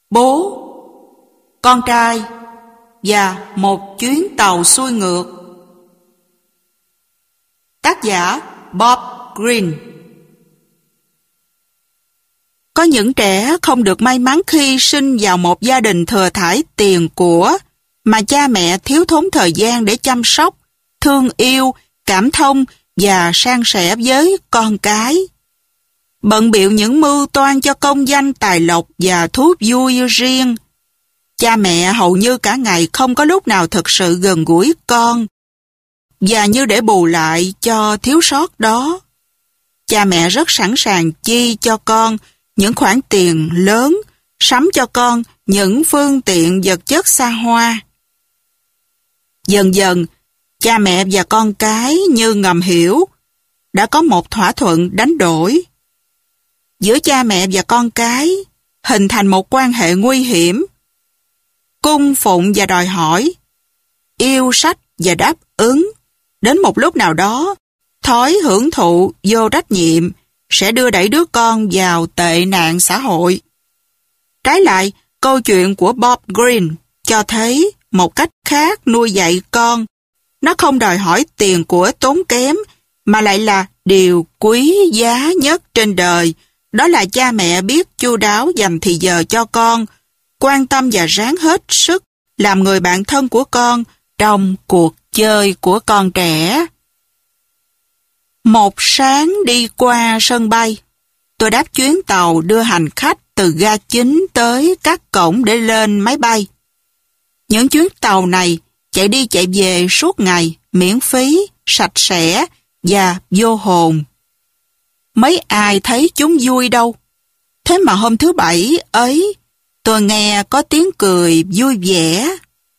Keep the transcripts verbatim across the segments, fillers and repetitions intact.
bố, con trai và một chuyến tàu xuôi ngược. Tác giả Bob Greene. Có những trẻ không được may mắn khi sinh vào một gia đình thừa thãi tiền của, mà cha mẹ thiếu thốn thời gian để chăm sóc, thương yêu, cảm thông và san sẻ với con cái. Bận bịu những mưu toan cho công danh tài lộc và thú vui riêng, cha mẹ hầu như cả ngày không có lúc nào thực sự gần gũi con. Và như để bù lại cho thiếu sót đó, cha mẹ rất sẵn sàng chi cho con những khoản tiền lớn, sắm cho con những phương tiện vật chất xa hoa. Dần dần, cha mẹ và con cái như ngầm hiểu, đã có một thỏa thuận đánh đổi. Giữa cha mẹ và con cái hình thành một quan hệ nguy hiểm, cung phụng và đòi hỏi, yêu sách và đáp ứng. Đến một lúc nào đó, thói hưởng thụ vô trách nhiệm sẽ đưa đẩy đứa con vào tệ nạn xã hội. Trái lại, câu chuyện của Bob Greene cho thấy một cách khác nuôi dạy con. Nó không đòi hỏi tiền của tốn kém, mà lại là điều quý giá nhất trên đời. Đó là cha mẹ biết chu đáo dành thì giờ cho con, quan tâm và ráng hết sức làm người bạn thân của con trong cuộc chơi của con trẻ. Một sáng đi qua sân bay, tôi đáp chuyến tàu đưa hành khách từ ga chính tới các cổng để lên máy bay. Những chuyến tàu này chạy đi chạy về suốt ngày, miễn phí, sạch sẽ và vô hồn. Mấy ai thấy chúng vui đâu. Thế mà hôm thứ Bảy ấy, tôi nghe có tiếng cười vui vẻ.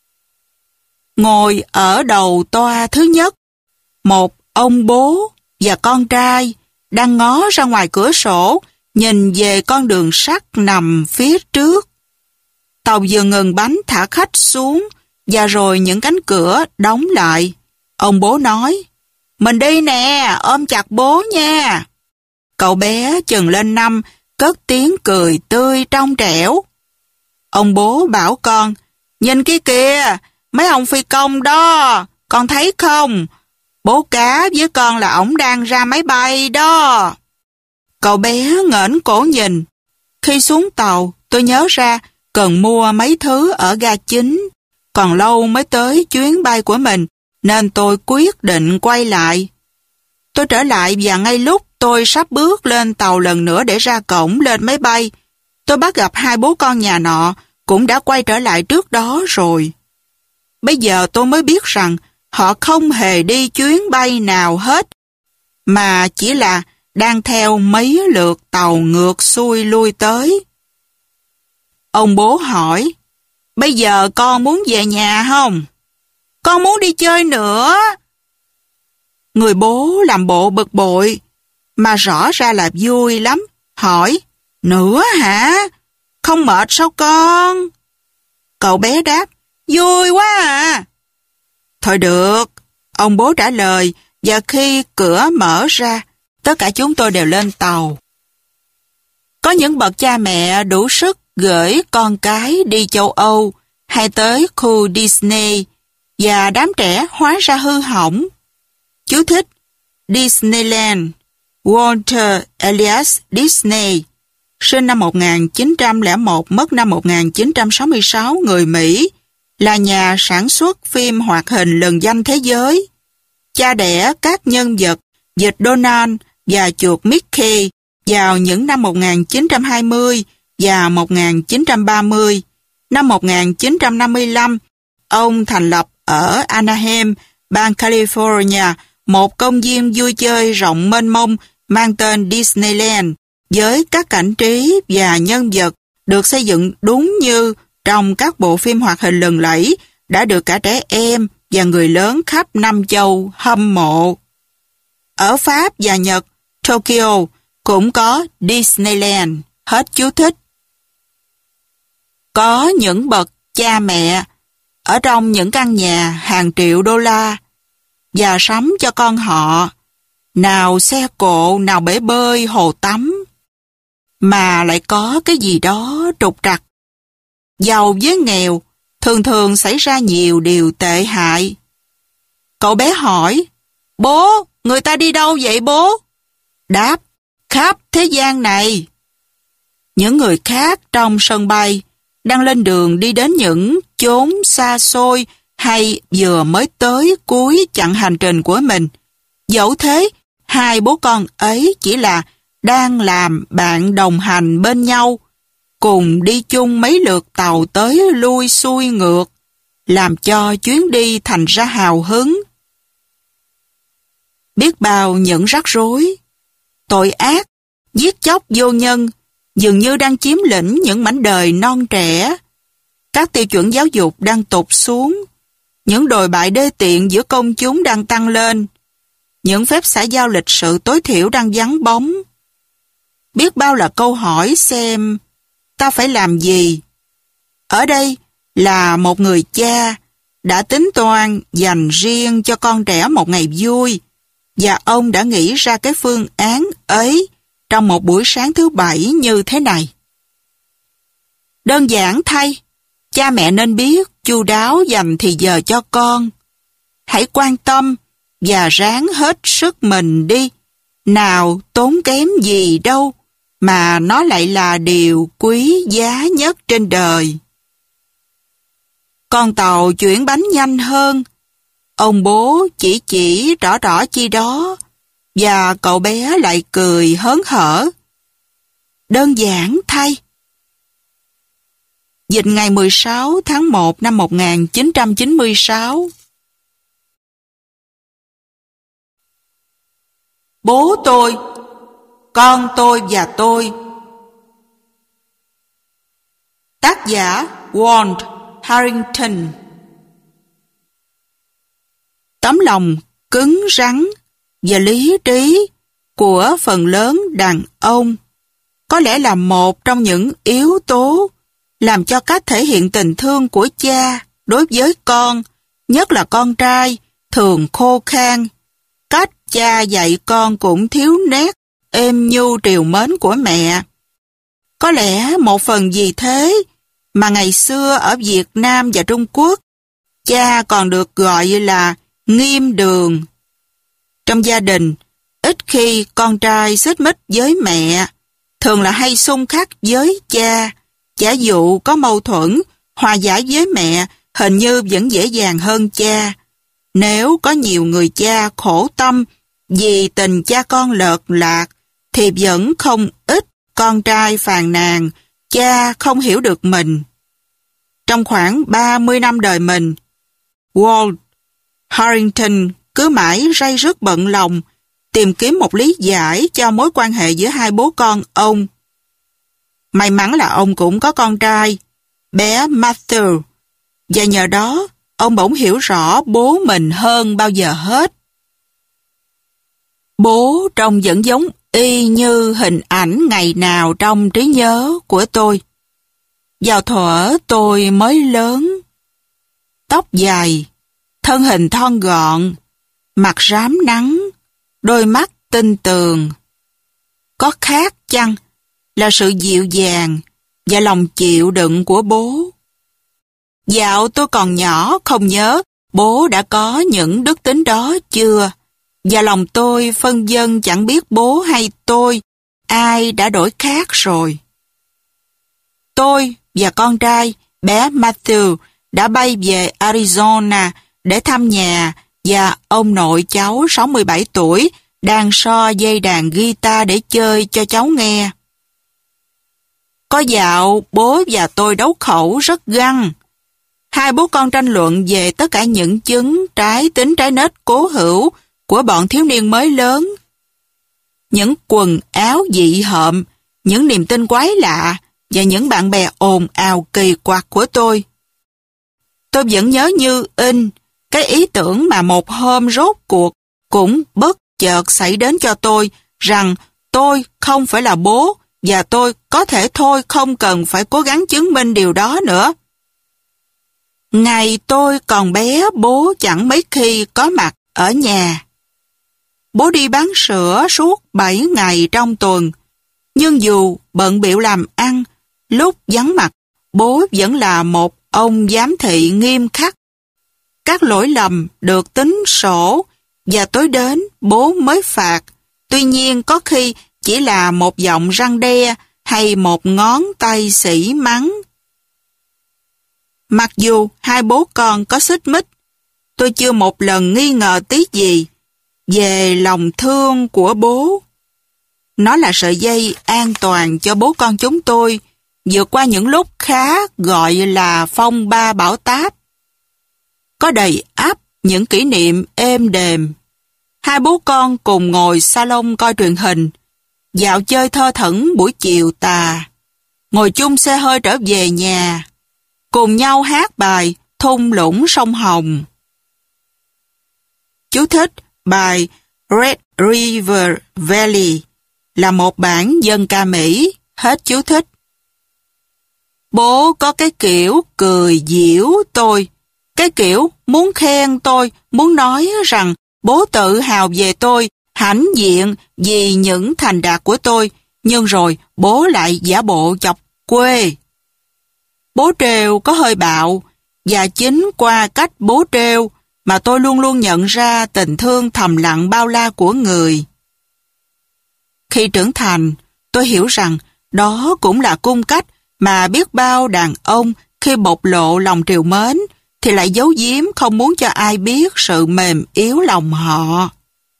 Ngồi ở đầu toa thứ nhất, một ông bố và con trai đang ngó ra ngoài cửa sổ, nhìn về con đường sắt nằm phía trước. Tàu vừa ngừng bánh thả khách xuống, và rồi những cánh cửa đóng lại. Ông bố nói, mình đi nè, ôm chặt bố nha. Cậu bé chừng lên năm, cất tiếng cười tươi trong trẻo. Ông bố bảo con, nhìn kia kìa, mấy ông phi công đó, con thấy không? Bố cá với con là ổng đang ra máy bay đó. Cậu bé ngẩng cổ nhìn. Khi xuống tàu, tôi nhớ ra cần mua mấy thứ ở ga chính. Còn lâu mới tới chuyến bay của mình, nên tôi quyết định quay lại. Tôi trở lại và ngay lúc tôi sắp bước lên tàu lần nữa để ra cổng lên máy bay, tôi bắt gặp hai bố con nhà nọ cũng đã quay trở lại trước đó rồi. Bây giờ tôi mới biết rằng họ không hề đi chuyến bay nào hết, mà chỉ là đang theo mấy lượt tàu ngược xuôi lui tới. Ông bố hỏi, bây giờ con muốn về nhà không? Con muốn đi chơi nữa. Người bố làm bộ bực bội, mà rõ ra là vui lắm, hỏi, nữa hả? Không mệt sao con? Cậu bé đáp, vui quá à. Thôi được, ông bố trả lời, và khi cửa mở ra, tất cả chúng tôi đều lên tàu. Có những bậc cha mẹ đủ sức gửi con cái đi châu Âu hay tới khu Disney, và đám trẻ hóa ra hư hỏng. Chú thích: Disneyland. Walter Elias Disney, sinh năm một nghìn chín trăm lẻ một, mất năm một nghìn chín trăm sáu mươi sáu, người Mỹ, là nhà sản xuất phim hoạt hình lừng danh thế giới. Cha đẻ các nhân vật dịch Donald và chuột Mickey vào những năm một nghìn chín trăm hai mươi và một nghìn chín trăm ba mươi. Năm một nghìn chín trăm năm mươi lăm, ông thành lập ở Anaheim, bang California, một công viên vui chơi rộng mênh mông mang tên Disneyland, với các cảnh trí và nhân vật được xây dựng đúng như trong các bộ phim hoạt hình lừng lẫy đã được cả trẻ em và người lớn khắp năm châu hâm mộ. Ở Pháp và Nhật, Tokyo cũng có Disneyland. Hết chú thích. Có những bậc cha mẹ ở trong những căn nhà hàng triệu đô la và sắm cho con họ nào xe cộ, nào bể bơi, hồ tắm, mà lại có cái gì đó trục trặc Giàu với nghèo thường thường xảy ra nhiều điều tệ hại. Cậu bé hỏi, bố, người ta đi đâu vậy bố? Đáp, khắp thế gian này. Những người khác trong sân bay đang lên đường đi đến những chốn xa xôi hay vừa mới tới cuối chặng hành trình của mình. Dẫu thế, hai bố con ấy chỉ là đang làm bạn đồng hành bên nhau, cùng đi chung mấy lượt tàu tới lui xuôi ngược, làm cho chuyến đi thành ra hào hứng. Biết bao những rắc rối, tội ác, giết chóc vô nhân, dường như đang chiếm lĩnh những mảnh đời non trẻ. Các tiêu chuẩn giáo dục đang tụt xuống, những đồi bại đê tiện giữa công chúng đang tăng lên, những phép xã giao lịch sự tối thiểu đang vắng bóng. Biết bao là câu hỏi xem ta phải làm gì. Ở đây là một người cha đã tính toán dành riêng cho con trẻ một ngày vui, và ông đã nghĩ ra cái phương án ấy trong một buổi sáng thứ bảy như thế này. Đơn giản thay, cha mẹ nên biết chu đáo dành thì giờ cho con. Hãy quan tâm và ráng hết sức mình đi. Nào tốn kém gì đâu, mà nó lại là điều quý giá nhất trên đời. Con tàu chuyển bánh nhanh hơn. Ông bố chỉ chỉ rõ rõ chi đó, và cậu bé lại cười hớn hở. Đơn giản thay. Dịch ngày mười sáu tháng một năm một nghìn chín trăm chín mươi sáu. Bố tôi, con tôi và tôi. Tác giả Walt Harrington. Tấm lòng cứng rắn và lý trí của phần lớn đàn ông có lẽ là một trong những yếu tố làm cho cách thể hiện tình thương của cha đối với con, nhất là con trai, thường khô khan. Cách cha dạy con cũng thiếu nét êm nhu trìu mến của mẹ. Có lẽ một phần vì thế mà ngày xưa ở Việt Nam và Trung Quốc, cha còn được gọi là nghiêm đường. Trong gia đình, ít khi con trai xích mích với mẹ, thường là hay xung khắc với cha. Giả dụ có mâu thuẫn, hòa giải với mẹ hình như vẫn dễ dàng hơn cha. Nếu có nhiều người cha khổ tâm vì tình cha con lợt lạc, thì vẫn không ít con trai phàn nàn cha không hiểu được mình. Trong khoảng ba mươi năm đời mình, Walt Harrington cứ mãi ray rứt bận lòng tìm kiếm một lý giải cho mối quan hệ giữa hai bố con ông. May mắn là ông cũng có con trai, bé Matthew, và nhờ đó ông bỗng hiểu rõ bố mình hơn bao giờ hết. Bố trông vẫn giống y như hình ảnh ngày nào trong trí nhớ của tôi. Vào thuở tôi mới lớn, tóc dài, thân hình thon gọn, mặt rám nắng, đôi mắt tinh tường. Có khác chăng là sự dịu dàng và lòng chịu đựng của bố. Dạo tôi còn nhỏ không nhớ bố đã có những đức tính đó chưa, và lòng tôi phân vân chẳng biết bố hay tôi, ai đã đổi khác rồi. Tôi và con trai, bé Matthew, đã bay về Arizona để thăm nhà và ông nội cháu sáu mươi bảy tuổi đang so dây đàn guitar để chơi cho cháu nghe. Có dạo bố và tôi đấu khẩu rất găng. Hai bố con tranh luận về tất cả những chứng trái tính trái nết cố hữu của bọn thiếu niên mới lớn. Những quần áo dị hợm, những niềm tin quái lạ và những bạn bè ồn ào kỳ quặc của tôi. Tôi vẫn nhớ như in cái ý tưởng mà một hôm rốt cuộc cũng bất chợt xảy đến cho tôi rằng tôi không phải là bố và tôi có thể thôi không cần phải cố gắng chứng minh điều đó nữa. Ngày tôi còn bé, bố chẳng mấy khi có mặt ở nhà. Bố đi bán sữa suốt bảy ngày trong tuần, nhưng dù bận bịu làm ăn, lúc vắng mặt, bố vẫn là một ông giám thị nghiêm khắc. Các lỗi lầm được tính sổ và tối đến bố mới phạt. Tuy nhiên có khi chỉ là một giọng răn đe hay một ngón tay sỉ mắng. Mặc dù hai bố con có xích mích, tôi chưa một lần nghi ngờ tí gì về lòng thương của bố. Nó là sợi dây an toàn cho bố con chúng tôi vượt qua những lúc khá gọi là phong ba bão táp. Có đầy ắp những kỷ niệm êm đềm. Hai bố con cùng ngồi salon coi truyền hình, dạo chơi thơ thẩn buổi chiều tà, ngồi chung xe hơi trở về nhà, cùng nhau hát bài Thung lũng sông Hồng. Chú thích bài Red River Valley là một bản dân ca Mỹ, hết chú thích. Bố có cái kiểu cười giễu tôi, cái kiểu muốn khen tôi, muốn nói rằng bố tự hào về tôi, hãnh diện vì những thành đạt của tôi, nhưng rồi bố lại giả bộ chọc quê. Bố trêu có hơi bạo, và chính qua cách bố trêu mà tôi luôn luôn nhận ra tình thương thầm lặng bao la của người. Khi trưởng thành, tôi hiểu rằng đó cũng là cung cách mà biết bao đàn ông khi bộc lộ lòng trìu mến thì lại giấu giếm không muốn cho ai biết sự mềm yếu lòng họ.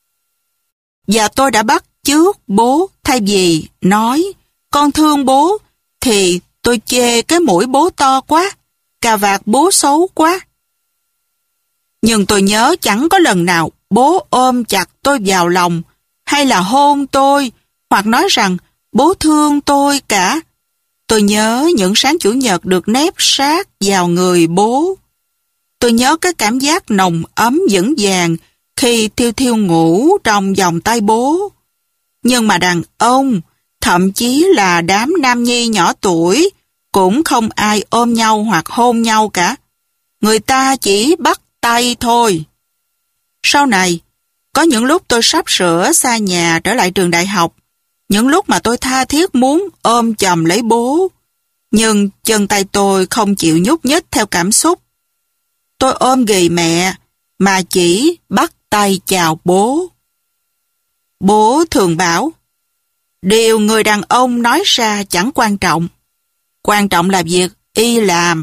Và tôi đã bắt chước bố, thay vì nói con thương bố thì tôi chê cái mũi bố to quá, cà vạt bố xấu quá. Nhưng tôi nhớ chẳng có lần nào bố ôm chặt tôi vào lòng hay là hôn tôi hoặc nói rằng bố thương tôi cả. Tôi nhớ những sáng chủ nhật được nép sát vào người bố. Tôi nhớ cái cảm giác nồng ấm vững vàng khi thiêu thiêu ngủ trong vòng tay bố. Nhưng mà đàn ông, thậm chí là đám nam nhi nhỏ tuổi, cũng không ai ôm nhau hoặc hôn nhau cả. Người ta chỉ bắt tay thôi. Sau này, có những lúc tôi sắp sửa xa nhà trở lại trường đại học, những lúc mà tôi tha thiết muốn ôm chầm lấy bố, nhưng chân tay tôi không chịu nhúc nhích theo cảm xúc. Tôi ôm ghì mẹ, mà chỉ bắt tay chào bố. Bố thường bảo, điều người đàn ông nói ra chẳng quan trọng. Quan trọng là việc y làm.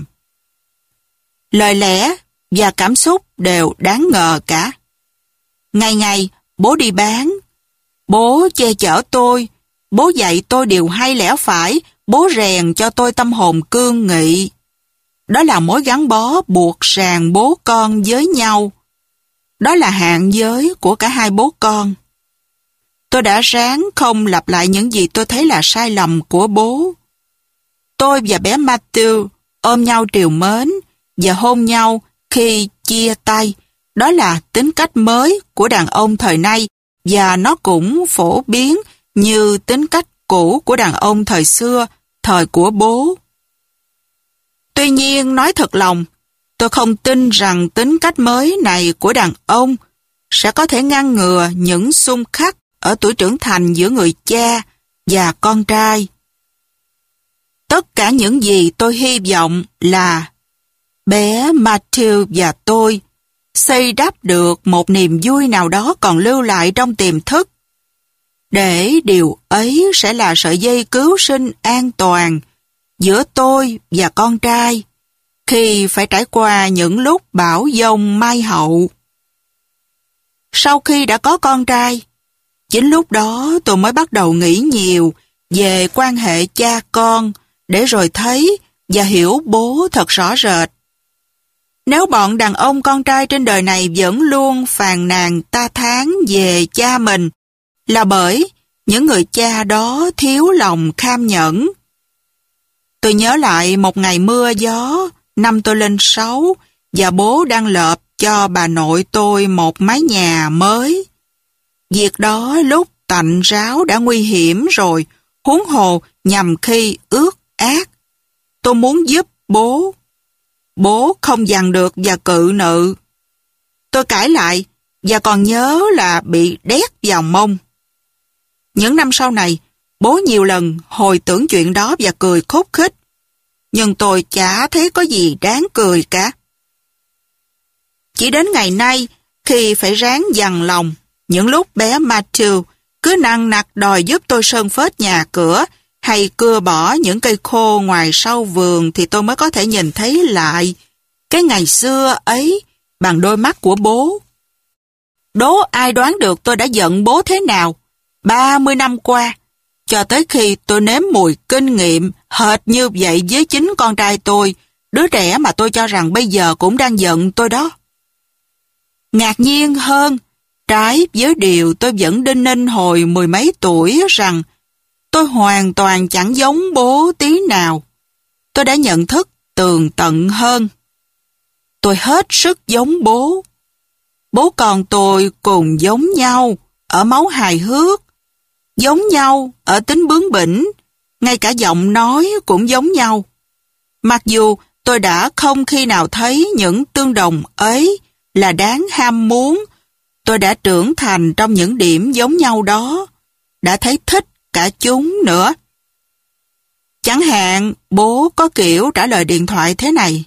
Lời lẽ và cảm xúc đều đáng ngờ cả. Ngày ngày, bố đi bán. Bố che chở tôi. Bố dạy tôi điều hay lẽ phải. Bố rèn cho tôi tâm hồn cương nghị. Đó là mối gắn bó buộc ràng bố con với nhau. Đó là hạn giới của cả hai bố con. Tôi đã ráng không lặp lại những gì tôi thấy là sai lầm của bố. Tôi và bé Matthew ôm nhau trìu mến và hôn nhau khi chia tay. Đó là tính cách mới của đàn ông thời nay và nó cũng phổ biến như tính cách cũ của đàn ông thời xưa, thời của bố. Tuy nhiên, nói thật lòng, tôi không tin rằng tính cách mới này của đàn ông sẽ có thể ngăn ngừa những xung khắc ở tuổi trưởng thành giữa người cha và con trai. Tất cả những gì tôi hy vọng là bé Matthew và tôi xây đắp được một niềm vui nào đó còn lưu lại trong tiềm thức, để điều ấy sẽ là sợi dây cứu sinh an toàn giữa tôi và con trai khi phải trải qua những lúc bão giông mai hậu. Sau khi đã có con trai, chính lúc đó tôi mới bắt đầu nghĩ nhiều về quan hệ cha con để rồi thấy và hiểu bố thật rõ rệt. Nếu bọn đàn ông con trai trên đời này vẫn luôn phàn nàn ta thán về cha mình là bởi những người cha đó thiếu lòng kham nhẫn. Tôi nhớ lại một ngày mưa gió, năm tôi lên sáu và bố đang lợp cho bà nội tôi một mái nhà mới. Việc đó lúc tạnh ráo đã nguy hiểm rồi, huống hồ nhằm khi ước ác. Tôi muốn giúp bố. Bố không dằn được và cự nự. Tôi cãi lại và còn nhớ là bị đét vào mông. Những năm sau này, bố nhiều lần hồi tưởng chuyện đó và cười khúc khích. nhưng tôi chả thấy có gì đáng cười cả. Chỉ đến ngày nay, khi phải ráng dằn lòng, những lúc bé Matthew cứ nằng nặc đòi giúp tôi sơn phết nhà cửa hay cưa bỏ những cây khô ngoài sau vườn thì tôi mới có thể nhìn thấy lại cái ngày xưa ấy bằng đôi mắt của bố. Đố ai đoán được tôi đã giận bố thế nào ba mươi năm qua, cho tới khi tôi nếm mùi kinh nghiệm hệt như vậy với chính con trai tôi, đứa trẻ mà tôi cho rằng bây giờ cũng đang giận tôi đó. Ngạc nhiên hơn, trái với điều tôi vẫn đinh ninh hồi mười mấy tuổi rằng tôi hoàn toàn chẳng giống bố tí nào. Tôi đã nhận thức tường tận hơn. Tôi hết sức giống bố. Bố con tôi cùng giống nhau ở máu hài hước, giống nhau ở tính bướng bỉnh, ngay cả giọng nói cũng giống nhau. Mặc dù tôi đã không khi nào thấy những tương đồng ấy là đáng ham muốn, tôi đã trưởng thành trong những điểm giống nhau đó, đã thấy thích cả chúng nữa. Chẳng hạn, bố có kiểu trả lời điện thoại thế này: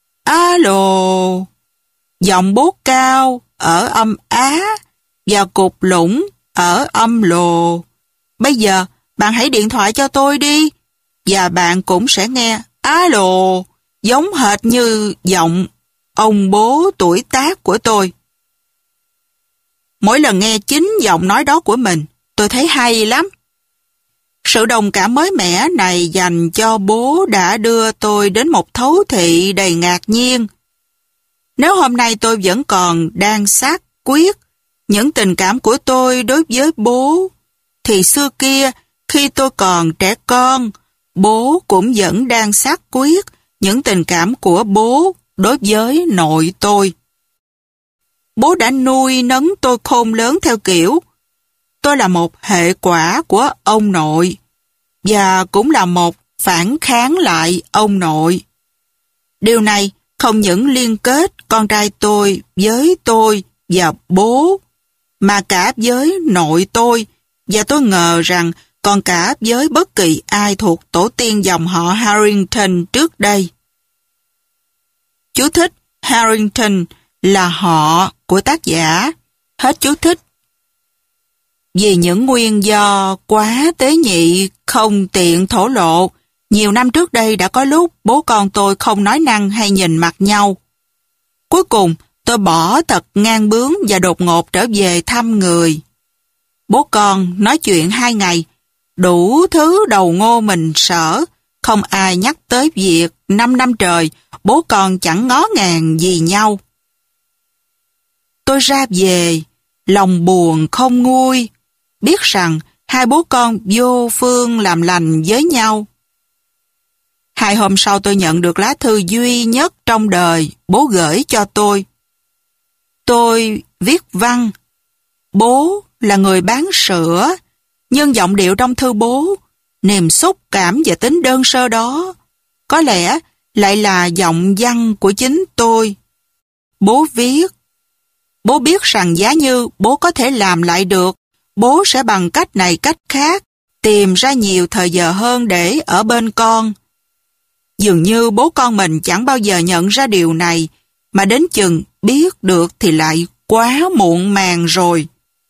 Alo. Giọng bố cao ở âm Á và cục lũng ở âm Lồ. Bây giờ, bạn hãy điện thoại cho tôi đi, và bạn cũng sẽ nghe Alo, giống hệt như giọng ông bố tuổi tác của tôi. Mỗi lần nghe chính giọng nói đó của mình, tôi thấy hay lắm. Sự đồng cảm mới mẻ này dành cho bố đã đưa tôi đến một thấu thị đầy ngạc nhiên. Nếu hôm nay tôi vẫn còn đang xác quyết những tình cảm của tôi đối với bố, thì xưa kia, khi tôi còn trẻ con, bố cũng vẫn đang xác quyết những tình cảm của bố đối với nội tôi. Bố đã nuôi nấng tôi khôn lớn theo kiểu tôi là một hệ quả của ông nội và cũng là một phản kháng lại ông nội. Điều này không những liên kết con trai tôi với tôi và bố, mà cả với nội tôi, và tôi ngờ rằng còn cả với bất kỳ ai thuộc tổ tiên dòng họ Harrington trước đây. Chú thích: Harrington là họ của tác giả. Hết chú thích. Vì những nguyên do quá tế nhị không tiện thổ lộ, nhiều năm trước đây đã có lúc bố con tôi không nói năng hay nhìn mặt nhau. Cuối cùng, tôi bỏ tật ngang bướng và đột ngột trở về thăm người. Bố con nói chuyện hai ngày, đủ thứ đầu ngô mình sở, không ai nhắc tới việc năm năm trời bố con chẳng ngó ngàng gì nhau. Tôi ra về, lòng buồn không nguôi, biết rằng hai bố con vô phương làm lành với nhau. Hai hôm sau tôi nhận được lá thư duy nhất trong đời bố gửi cho tôi. Tôi viết văn. Bố là người bán sữa, nhưng giọng điệu trong thư bố, niềm xúc cảm và tính đơn sơ đó, có lẽ lại là giọng văn của chính tôi. Bố viết: Bố biết rằng giá như bố có thể làm lại được, bố sẽ bằng cách này cách khác tìm ra nhiều thời giờ hơn để ở bên con. Dường như bố con mình chẳng bao giờ nhận ra điều này, mà đến chừng biết được thì lại quá muộn màng rồi.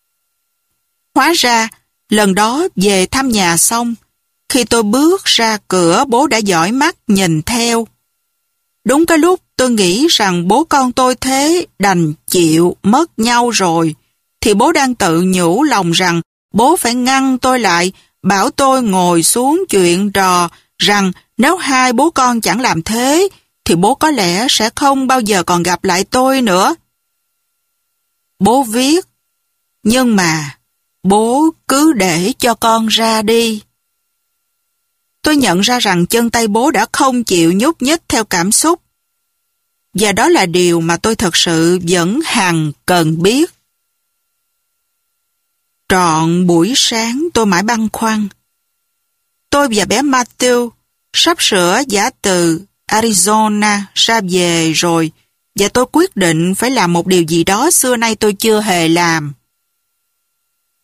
Hóa ra, lần đó về thăm nhà xong, khi tôi bước ra cửa, bố đã dõi mắt nhìn theo. Đúng cái lúc tôi nghĩ rằng bố con tôi thế đành chịu mất nhau rồi, thì bố đang tự nhủ lòng rằng bố phải ngăn tôi lại, bảo tôi ngồi xuống chuyện trò rằng nếu hai bố con chẳng làm thế, thì bố có lẽ sẽ không bao giờ còn gặp lại tôi nữa. Bố viết: Nhưng mà bố cứ để cho con ra đi. Tôi nhận ra rằng chân tay bố đã không chịu nhúc nhích theo cảm xúc. Và đó là điều mà tôi thật sự vẫn hằng cần biết. Trọn buổi sáng tôi mãi băn khoăn. Tôi và bé Matthew sắp sửa giả từ Arizona ra về rồi, và tôi quyết định phải làm một điều gì đó xưa nay tôi chưa hề làm.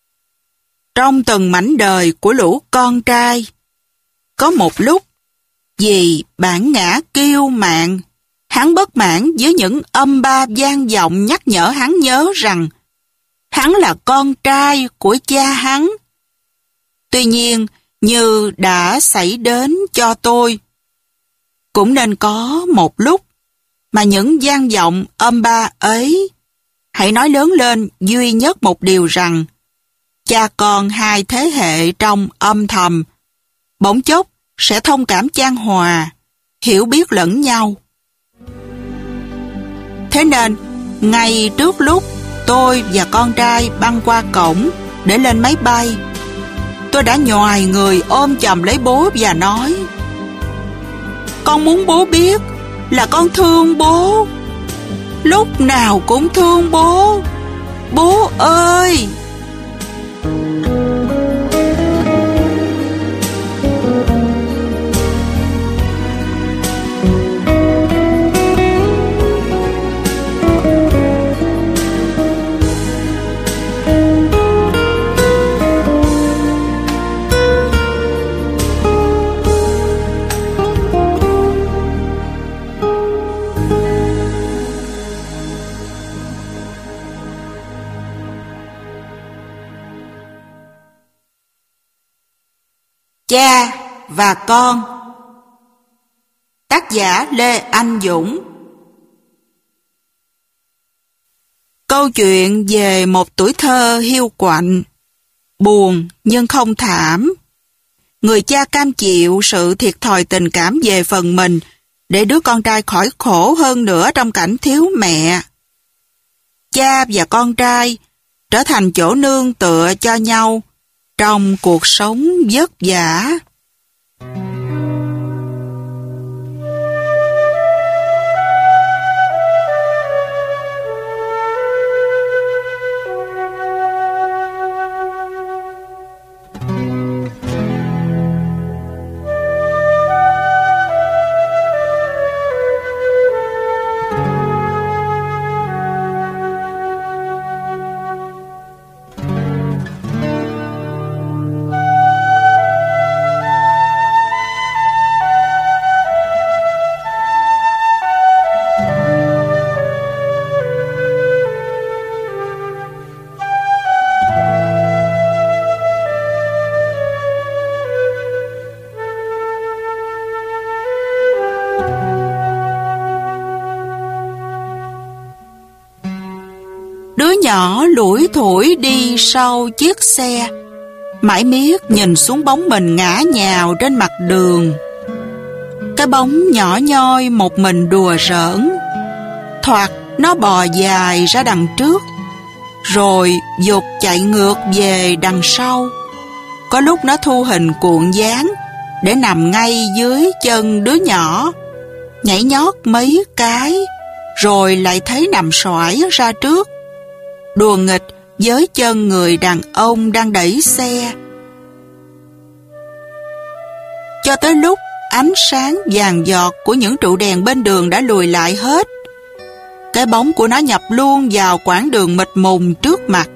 Trong từng mảnh đời của lũ con trai, có một lúc Vì bản ngã kiêu mạn, hắn bất mãn với những âm ba vang vọng nhắc nhở hắn nhớ rằng hắn là con trai của cha hắn. Tuy nhiên, như đã xảy đến cho tôi, cũng nên có một lúc mà những vang vọng âm ba ấy hãy nói lớn lên duy nhất một điều rằng cha con hai thế hệ trong âm thầm bỗng chốc sẽ thông cảm chan hòa, hiểu biết lẫn nhau. Thế nên, ngay trước lúc tôi và con trai băng qua cổng để lên máy bay, tôi đã nhoài người ôm chầm lấy bố và nói: con muốn bố biết là con thương bố, lúc nào cũng thương bố, bố ơi! Cha và con. Tác giả Lê Anh Dũng. Câu chuyện về một tuổi thơ hiu quạnh, buồn nhưng không thảm. Người cha cam chịu sự thiệt thòi tình cảm về phần mình để đứa con trai khỏi khổ hơn nữa trong cảnh thiếu mẹ. Cha và con trai trở thành chỗ nương tựa cho nhau trong cuộc sống vất vả. Đứa nhỏ lủi thủi đi sau chiếc xe, mãi miết nhìn xuống bóng mình ngã nhào trên mặt đường. Cái bóng nhỏ nhoi một mình đùa giỡn. Thoạt nó bò dài ra đằng trước, rồi vụt chạy ngược về đằng sau. Có lúc nó thu hình cuộn dáng để nằm ngay dưới chân đứa nhỏ, nhảy nhót mấy cái, rồi lại thấy nằm xoải ra trước, đùa nghịch với chân người đàn ông đang đẩy xe. Cho tới lúc ánh sáng vàng giọt của những trụ đèn bên đường đã lùi lại hết, cái bóng của nó nhập luôn vào quãng đường mịt mùng trước mặt.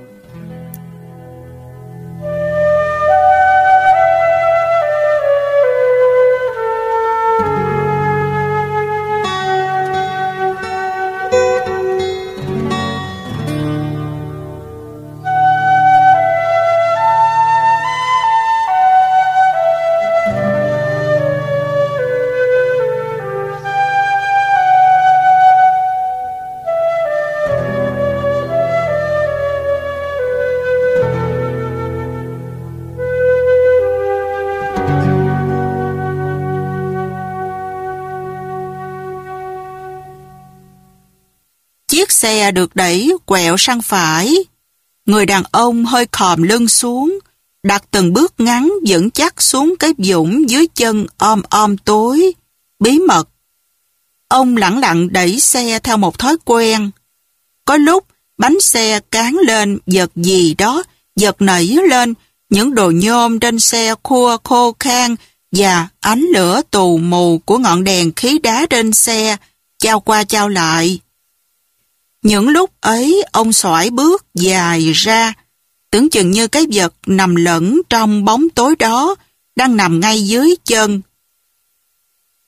Chiếc xe được đẩy quẹo sang phải. Người đàn ông hơi khòm lưng xuống, đặt từng bước ngắn vững chắc xuống cái vũng dưới chân om om tối, bí mật. Ông lẳng lặng đẩy xe theo một thói quen. Có lúc bánh xe cán lên giật gì đó, giật nảy lên, những đồ nhôm trên xe khua khô khan và ánh lửa tù mù của ngọn đèn khí đá trên xe chao qua chao lại. Những lúc ấy ông xoải bước dài ra, tưởng chừng như cái vật nằm lẫn trong bóng tối đó đang nằm ngay dưới chân.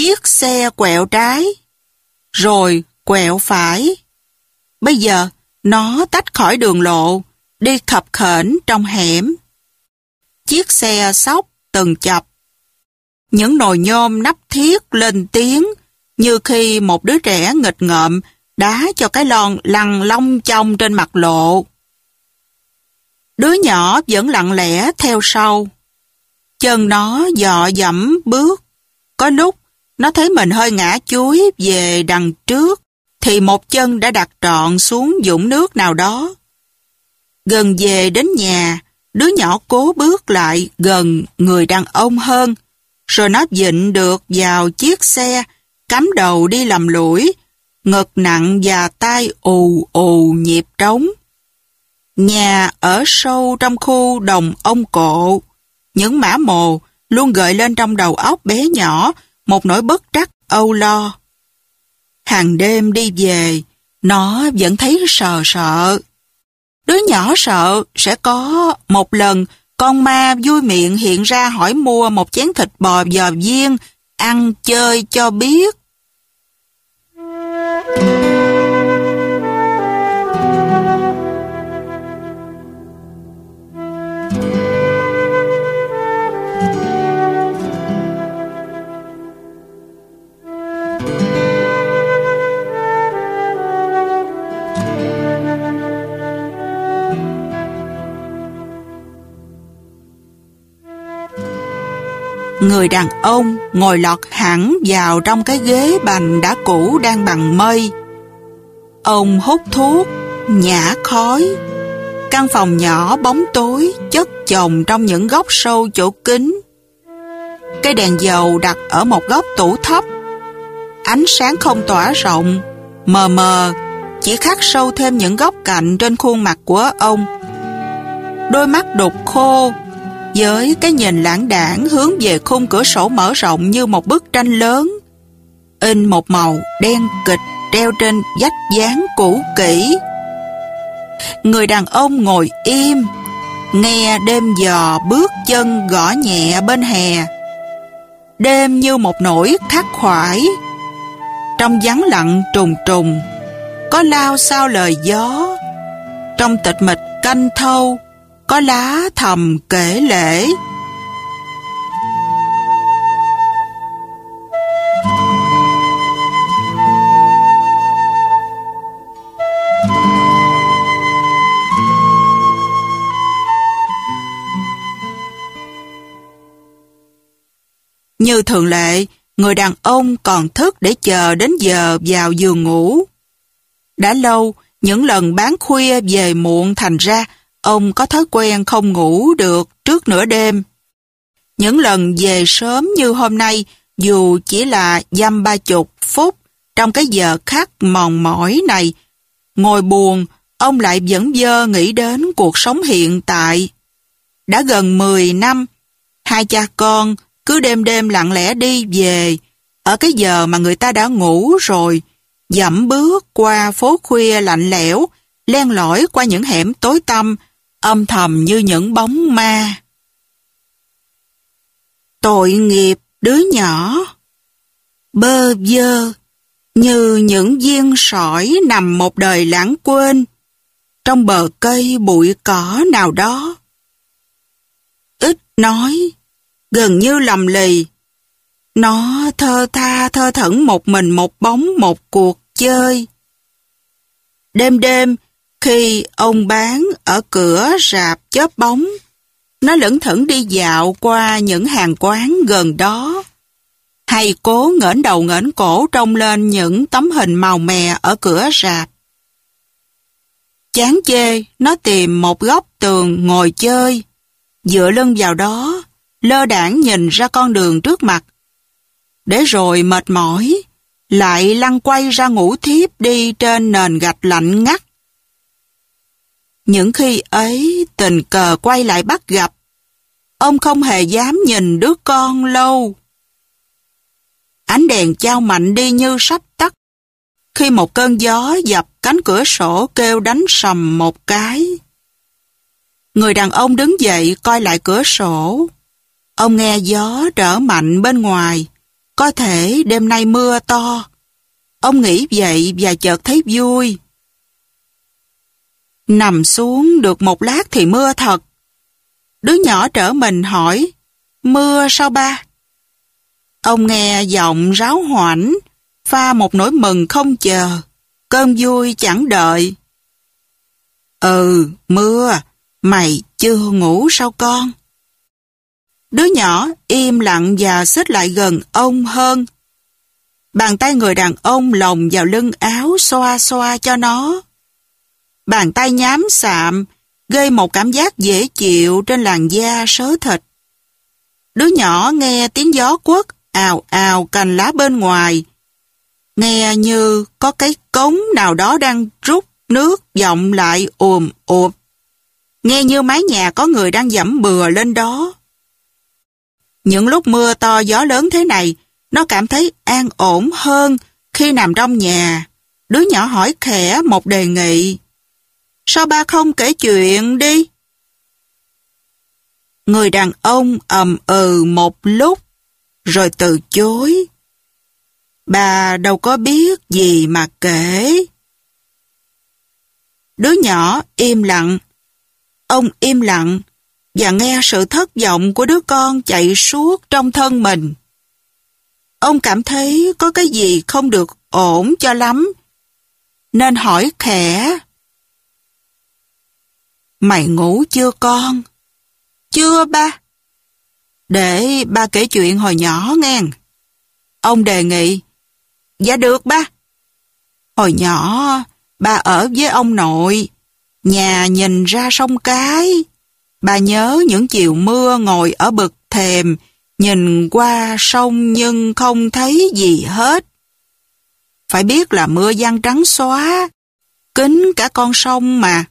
chiếc xe quẹo trái, rồi quẹo phải. Bây giờ, nó tách khỏi đường lộ, đi khập khểnh trong hẻm. Chiếc xe xóc từng chập. Những nồi nhôm nắp thiết lên tiếng, như khi một đứa trẻ nghịch ngợm đá cho cái lon lăn long chong trên mặt lộ. Đứa nhỏ vẫn lặng lẽ theo sau. Chân nó dọ dẫm bước. Có lúc nó thấy mình hơi ngã chúi về đằng trước, thì một chân đã đặt trọn xuống vũng nước nào đó. Gần về đến nhà, đứa nhỏ cố bước lại gần người đàn ông hơn, rồi nó vịn được vào chiếc xe, cắm đầu đi lầm lũi, ngực nặng và tay ù ù nhịp trống. Nhà ở sâu trong khu đồng ông cộ, những mã mồ luôn gợi lên trong đầu óc bé nhỏ một nỗi bất trắc âu lo. Hàng đêm đi về, nó vẫn thấy sợ sợ. Đứa nhỏ sợ sẽ có một lần con ma vui miệng hiện ra hỏi mua một chén thịt bò giò viên, ăn chơi cho biết. Người đàn ông ngồi lọt hẳn vào trong cái ghế bành đã cũ đang bằng mây. Ông hút thuốc, nhả khói. Căn phòng nhỏ bóng tối chất chồng trong những góc sâu chỗ kín. Cái đèn dầu đặt ở một góc tủ thấp. Ánh sáng không tỏa rộng, mờ mờ, chỉ khắc sâu thêm những góc cạnh trên khuôn mặt của ông. Đôi mắt đục khô, với cái nhìn lãng đãng hướng về khung cửa sổ mở rộng như một bức tranh lớn, in một màu đen kịch treo trên vách dán cũ kỹ. Người đàn ông ngồi im, nghe đêm dò bước chân gõ nhẹ bên hè. Đêm như một nỗi khắc khoải. Trong vắng lặng trùng trùng, có lao sao lời gió. Trong tịch mịch canh thâu, có lá thầm kể lể. Như thường lệ, người đàn ông còn thức để chờ đến giờ vào giường ngủ. Đã lâu, những lần bán khuya về muộn thành ra ông có thói quen không ngủ được trước nửa đêm. Những lần về sớm như hôm nay, dù chỉ là dăm ba chục phút, trong cái giờ khắc mòn mỏi này, ngồi buồn, ông lại vẫn vơ nghĩ đến cuộc sống hiện tại. Đã gần mười năm, hai cha con cứ đêm đêm lặng lẽ đi về, ở cái giờ mà người ta đã ngủ rồi, dẫm bước qua phố khuya lạnh lẽo, len lỏi qua những hẻm tối tăm, âm thầm như những bóng ma. Tội nghiệp đứa nhỏ, bơ vơ, như những viên sỏi nằm một đời lãng quên, trong bờ cây bụi cỏ nào đó. Ít nói, gần như lầm lì, nó thơ tha thơ thẩn một mình một bóng một cuộc chơi. Đêm đêm, khi ông bán ở cửa rạp chớp bóng, nó lững thững đi dạo qua những hàng quán gần đó, hay cố ngẩng đầu ngẩng cổ trông lên những tấm hình màu mè ở cửa rạp. Chán chê, nó tìm một góc tường ngồi chơi, dựa lưng vào đó, lơ đãng nhìn ra con đường trước mặt. Để rồi mệt mỏi, lại lăn quay ra ngủ thiếp đi trên nền gạch lạnh ngắt. Những khi ấy tình cờ quay lại bắt gặp, ông không hề dám nhìn đứa con lâu. Ánh đèn chao mạnh đi như sắp tắt, khi một cơn gió dập cánh cửa sổ kêu đánh sầm một cái. Người đàn ông đứng dậy coi lại cửa sổ. Ông nghe gió trở mạnh bên ngoài, Có thể đêm nay mưa to. Ông nghĩ vậy và chợt thấy vui. Nằm xuống được một lát thì mưa thật. Đứa nhỏ trở mình hỏi, mưa sao ba? Ông nghe giọng ráo hoảnh, pha một nỗi mừng không chờ, cơn vui chẳng đợi. Ừ, mưa, mày chưa ngủ sao con? Đứa nhỏ im lặng và xích lại gần ông hơn. Bàn tay người đàn ông lồng vào lưng áo xoa xoa cho nó. Bàn tay nhám xạm, gây một cảm giác dễ chịu trên làn da sớ thịt. Đứa nhỏ nghe tiếng gió quất ào ào cành lá bên ngoài. Nghe như có cái cống nào đó đang rút nước vọng lại ùm ụp. Nghe như mái nhà có người đang dẫm bừa lên đó. Những lúc mưa to gió lớn thế này, nó cảm thấy an ổn hơn khi nằm trong nhà. Đứa nhỏ hỏi khẽ một đề nghị. Sao ba không kể chuyện đi? Người đàn ông ầm ừ một lúc, rồi từ chối. Bà đâu có biết gì mà kể. Đứa nhỏ im lặng. Ông im lặng và nghe sự thất vọng của đứa con chạy suốt trong thân mình. Ông cảm thấy có cái gì không được ổn cho lắm, nên hỏi khẽ. Mày ngủ chưa con? Chưa ba. Để ba kể chuyện hồi nhỏ nghe. Ông đề nghị. Dạ được ba. Hồi nhỏ, ba ở với ông nội, nhà nhìn ra sông Cái. Bà nhớ những chiều mưa ngồi ở bậc thềm, nhìn qua sông nhưng không thấy gì hết. Phải biết là mưa giăng trắng xóa, kín cả con sông mà.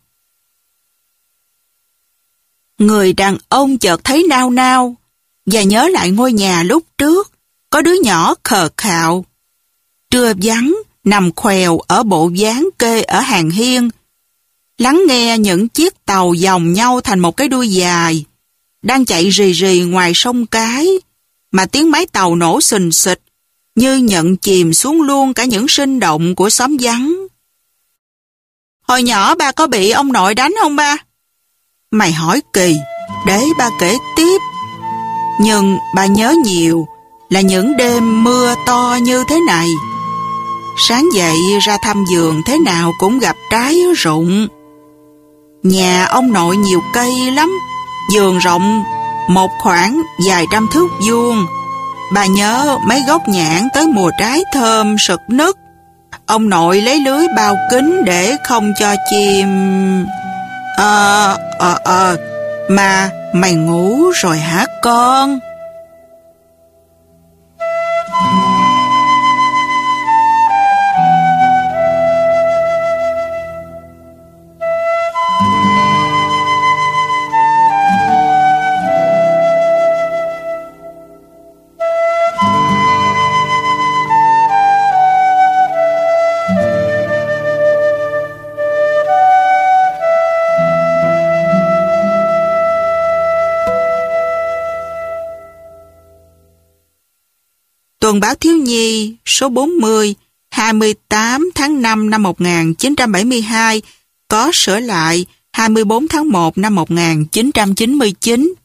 Người đàn ông chợt thấy nao nao và nhớ lại ngôi nhà lúc trước, có đứa nhỏ khờ khạo. Trưa vắng, nằm khoèo ở bộ ván kê ở hàng hiên, lắng nghe những chiếc tàu dòng nhau thành một cái đuôi dài, đang chạy rì rì ngoài sông Cái, mà tiếng máy tàu nổ xình xịch, như nhận chìm xuống luôn cả những sinh động của xóm vắng. Hồi nhỏ ba có bị ông nội đánh không ba? Mày hỏi kỳ, để ba kể tiếp. Nhưng ba nhớ nhiều là những đêm mưa to như thế này. Sáng dậy ra thăm vườn thế nào cũng gặp trái rụng. Nhà ông nội nhiều cây lắm, vườn rộng một khoảng vài trăm thước vuông. Bà nhớ mấy gốc nhãn tới mùa trái thơm sực nức. Ông nội lấy lưới bao kín để không cho chim... Ờ, ờ, ờ, mà mày ngủ rồi hả con? Tuần báo thiếu nhi số bốn mươi, hai mươi tám tháng năm năm một nghìn chín trăm bảy mươi hai, có sửa lại hai mươi bốn tháng một năm một nghìn chín trăm chín mươi chín.